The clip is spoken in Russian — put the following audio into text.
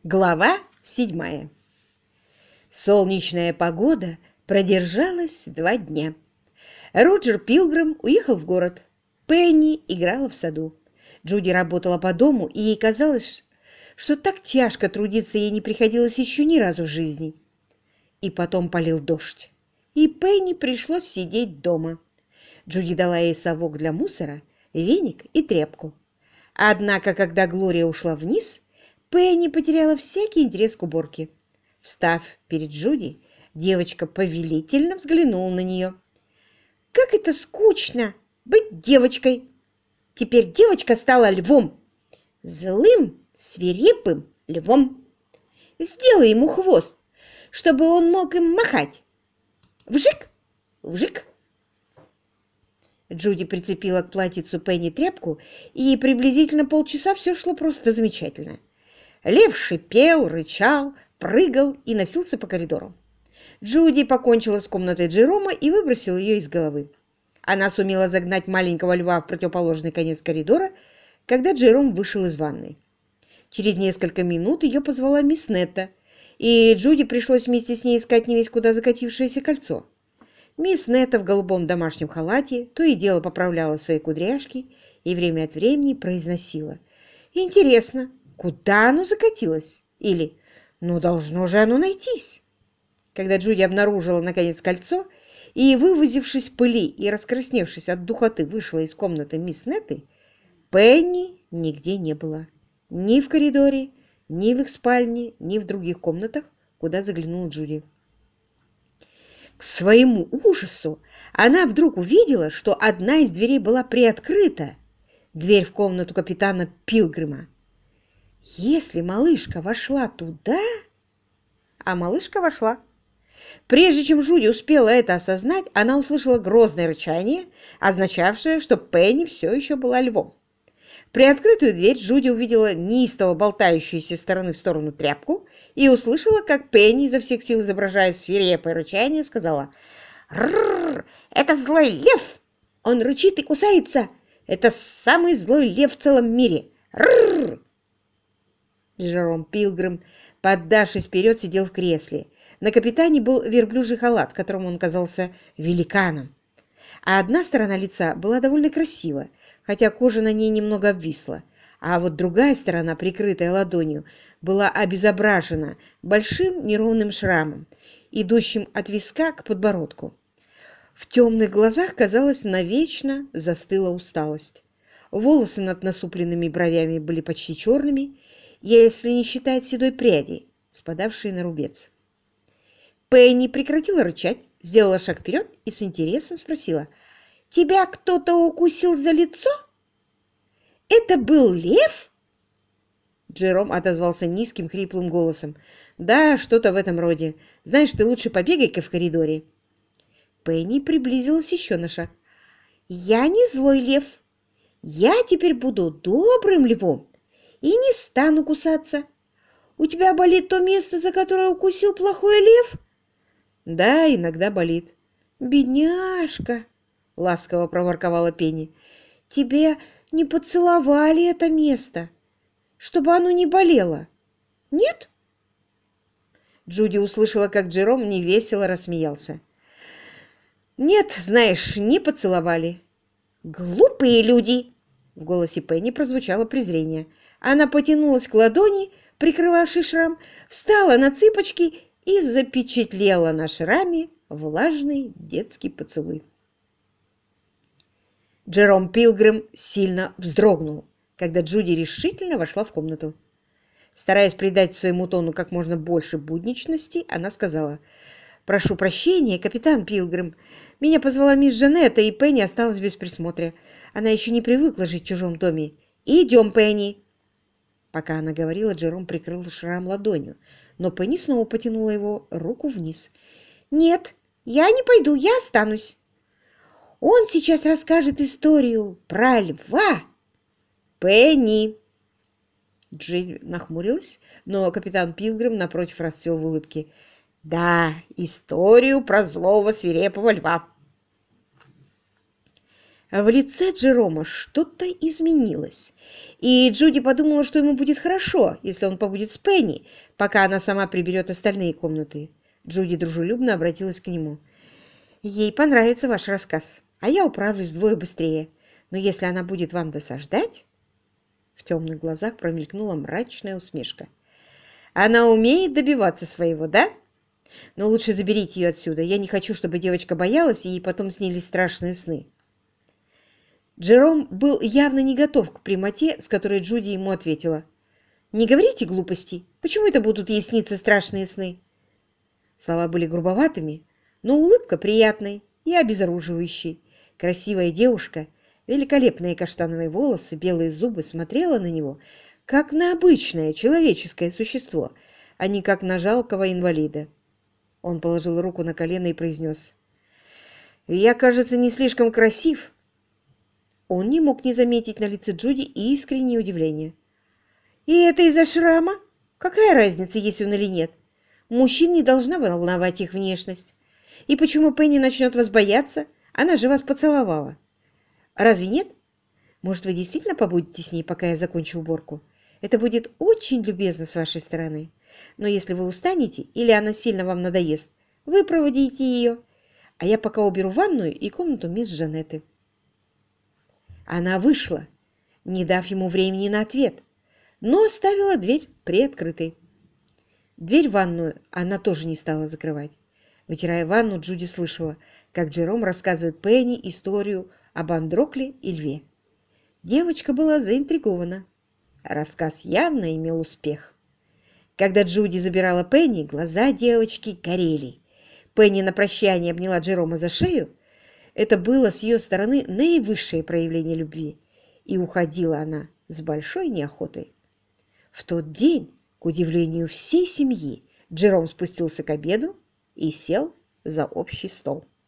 Глава 7. Солнечная погода продержалась 2 дня. Роджер Пилгрим уехал в город. Пенни играла в саду. Джуди работала по дому, и ей казалось, что так тяжко трудиться ей не приходилось еще ни разу в жизни. И потом полил дождь, и Пенни пришлось сидеть дома. Джуди дала ей совок для мусора, веник и тряпку. Однако, когда Глория ушла вниз, Пенни потеряла всякий интерес к уборке. Встав перед Джуди, девочка повелительно взглянула на нее. «Как это скучно быть девочкой! Теперь девочка стала львом, злым, свирепым львом. Сделай ему хвост, чтобы он мог им махать. Вжик, вжик!» Джуди прицепила к платьицу Пенни тряпку, и приблизительно полчаса все шло просто замечательно. Лев шипел, рычал, прыгал и носился по коридору. Джуди покончила с комнатой Джерома и выбросила ее из головы. Она сумела загнать маленького льва в противоположный конец коридора, когда Джером вышел из ванной. Через несколько минут ее позвала мисс Нетта, и Джуди пришлось вместе с ней искать невесть куда закатившееся кольцо. Мисс Нетта в голубом домашнем халате то и дело поправляла свои кудряшки и время от времени произносила: «Интересно, куда оно закатилось?» Или «Ну, должно же оно найтись». Когда Джуди обнаружила, наконец, кольцо и, вывозившись в пыли и раскрасневшись от духоты, вышла из комнаты мисс Нетты, Пенни нигде не было. Ни в коридоре, ни в их спальне, ни в других комнатах, куда заглянула Джуди. К своему ужасу она вдруг увидела, что одна из дверей была приоткрыта, дверь в комнату капитана Пилгрима. Если малышка вошла туда... А малышка вошла. Прежде чем Джуди успела это осознать, она услышала грозное рычание, означавшее, что Пенни все еще была львом. В приоткрытую дверь Джуди увидела неистово болтающуюся с стороны в сторону тряпку и услышала, как Пенни, изо всех сил изображая свирепое рычание, сказала: «Рррр! Это злой лев! Он рычит и кусается! Это самый злой лев в целом мире! Рррр!» Джером Пилгрим, поддавшись вперед, сидел в кресле. На капитане был верблюжий халат, в котором он казался великаном. А одна сторона лица была довольно красива, хотя кожа на ней немного обвисла, а вот другая сторона, прикрытая ладонью, была обезображена большим неровным шрамом, идущим от виска к подбородку. В темных глазах, казалось, навечно застыла усталость. Волосы над насупленными бровями были почти черными, если не считать седой пряди, спадавшей на рубец. Пенни прекратила рычать, сделала шаг вперед и с интересом спросила: «Тебя кто-то укусил за лицо? Это был лев?» Джером отозвался низким хриплым голосом: «Да, что-то в этом роде. Знаешь, ты лучше побегай-ка в коридоре». Пенни приблизилась еще на шаг. «Я не злой лев. Я теперь буду добрым львом и не стану кусаться. У тебя болит то место, за которое укусил плохой лев?» «Да, иногда болит». «Бедняжка!» — ласково проворковала Пенни. «Тебе не поцеловали это место, чтобы оно не болело? Нет?» Джуди услышала, как Джером невесело рассмеялся. «Нет, знаешь, не поцеловали». «Глупые люди!» — в голосе Пенни прозвучало презрение. Она потянулась к ладони, прикрывавшей шрам, встала на цыпочки и запечатлела на шраме влажный детский поцелуй. Джером Пилгрим сильно вздрогнул, когда Джуди решительно вошла в комнату. Стараясь придать своему тону как можно больше будничности, она сказала: «Прошу прощения, капитан Пилгрим. Меня позвала мисс Жанетта, и Пенни осталась без присмотра. Она еще не привыкла жить в чужом доме. Идем, Пенни!» Пока она говорила, Джером прикрыл шрам ладонью, но Пенни снова потянула его руку вниз. «Нет, я не пойду, я останусь. Он сейчас расскажет историю про льва». «Пенни!» Джейн нахмурилась, но капитан Пилгрим напротив расцвел в улыбке. «Да, историю про злого свирепого льва». В лице Джерома что-то изменилось, и Джуди подумала, что ему будет хорошо, если он побудет с Пенни, пока она сама приберет остальные комнаты. Джуди дружелюбно обратилась к нему. «Ей понравится ваш рассказ, а я управлюсь вдвое быстрее. Но если она будет вам досаждать...» В темных глазах промелькнула мрачная усмешка. «Она умеет добиваться своего, да? Но лучше заберите ее отсюда. Я не хочу, чтобы девочка боялась, и ей потом снились страшные сны». Джером был явно не готов к прямоте, с которой Джуди ему ответила. «Не говорите глупостей. Почему это будут ей сниться страшные сны?» Слова были грубоватыми, но улыбка приятной и обезоруживающей. Красивая девушка, великолепные каштановые волосы, белые зубы смотрела на него, как на обычное человеческое существо, а не как на жалкого инвалида. Он положил руку на колено и произнес. «Я, кажется, не слишком красив». Он не мог не заметить на лице Джуди искреннее удивление. «И это из-за шрама? Какая разница, есть он или нет? Мужчин не должна волновать их внешность. И почему Пенни начнет вас бояться? Она же вас поцеловала. Разве нет? Может, вы действительно побудете с ней, пока я закончу уборку? Это будет очень любезно с вашей стороны. Но если вы устанете или она сильно вам надоест, вы проводите ее, а я пока уберу ванную и комнату мисс Джанетты». Она вышла, не дав ему времени на ответ, но оставила дверь приоткрытой. Дверь в ванную она тоже не стала закрывать. Вытирая ванну, Джуди слышала, как Джером рассказывает Пенни историю об Андрокле и льве. Девочка была заинтригована. Рассказ явно имел успех. Когда Джуди забирала Пенни, глаза девочки горели. Пенни на прощание обняла Джерома за шею. Это было с ее стороны наивысшее проявление любви, и уходила она с большой неохотой. В тот день, к удивлению всей семьи, Джером спустился к обеду и сел за общий стол.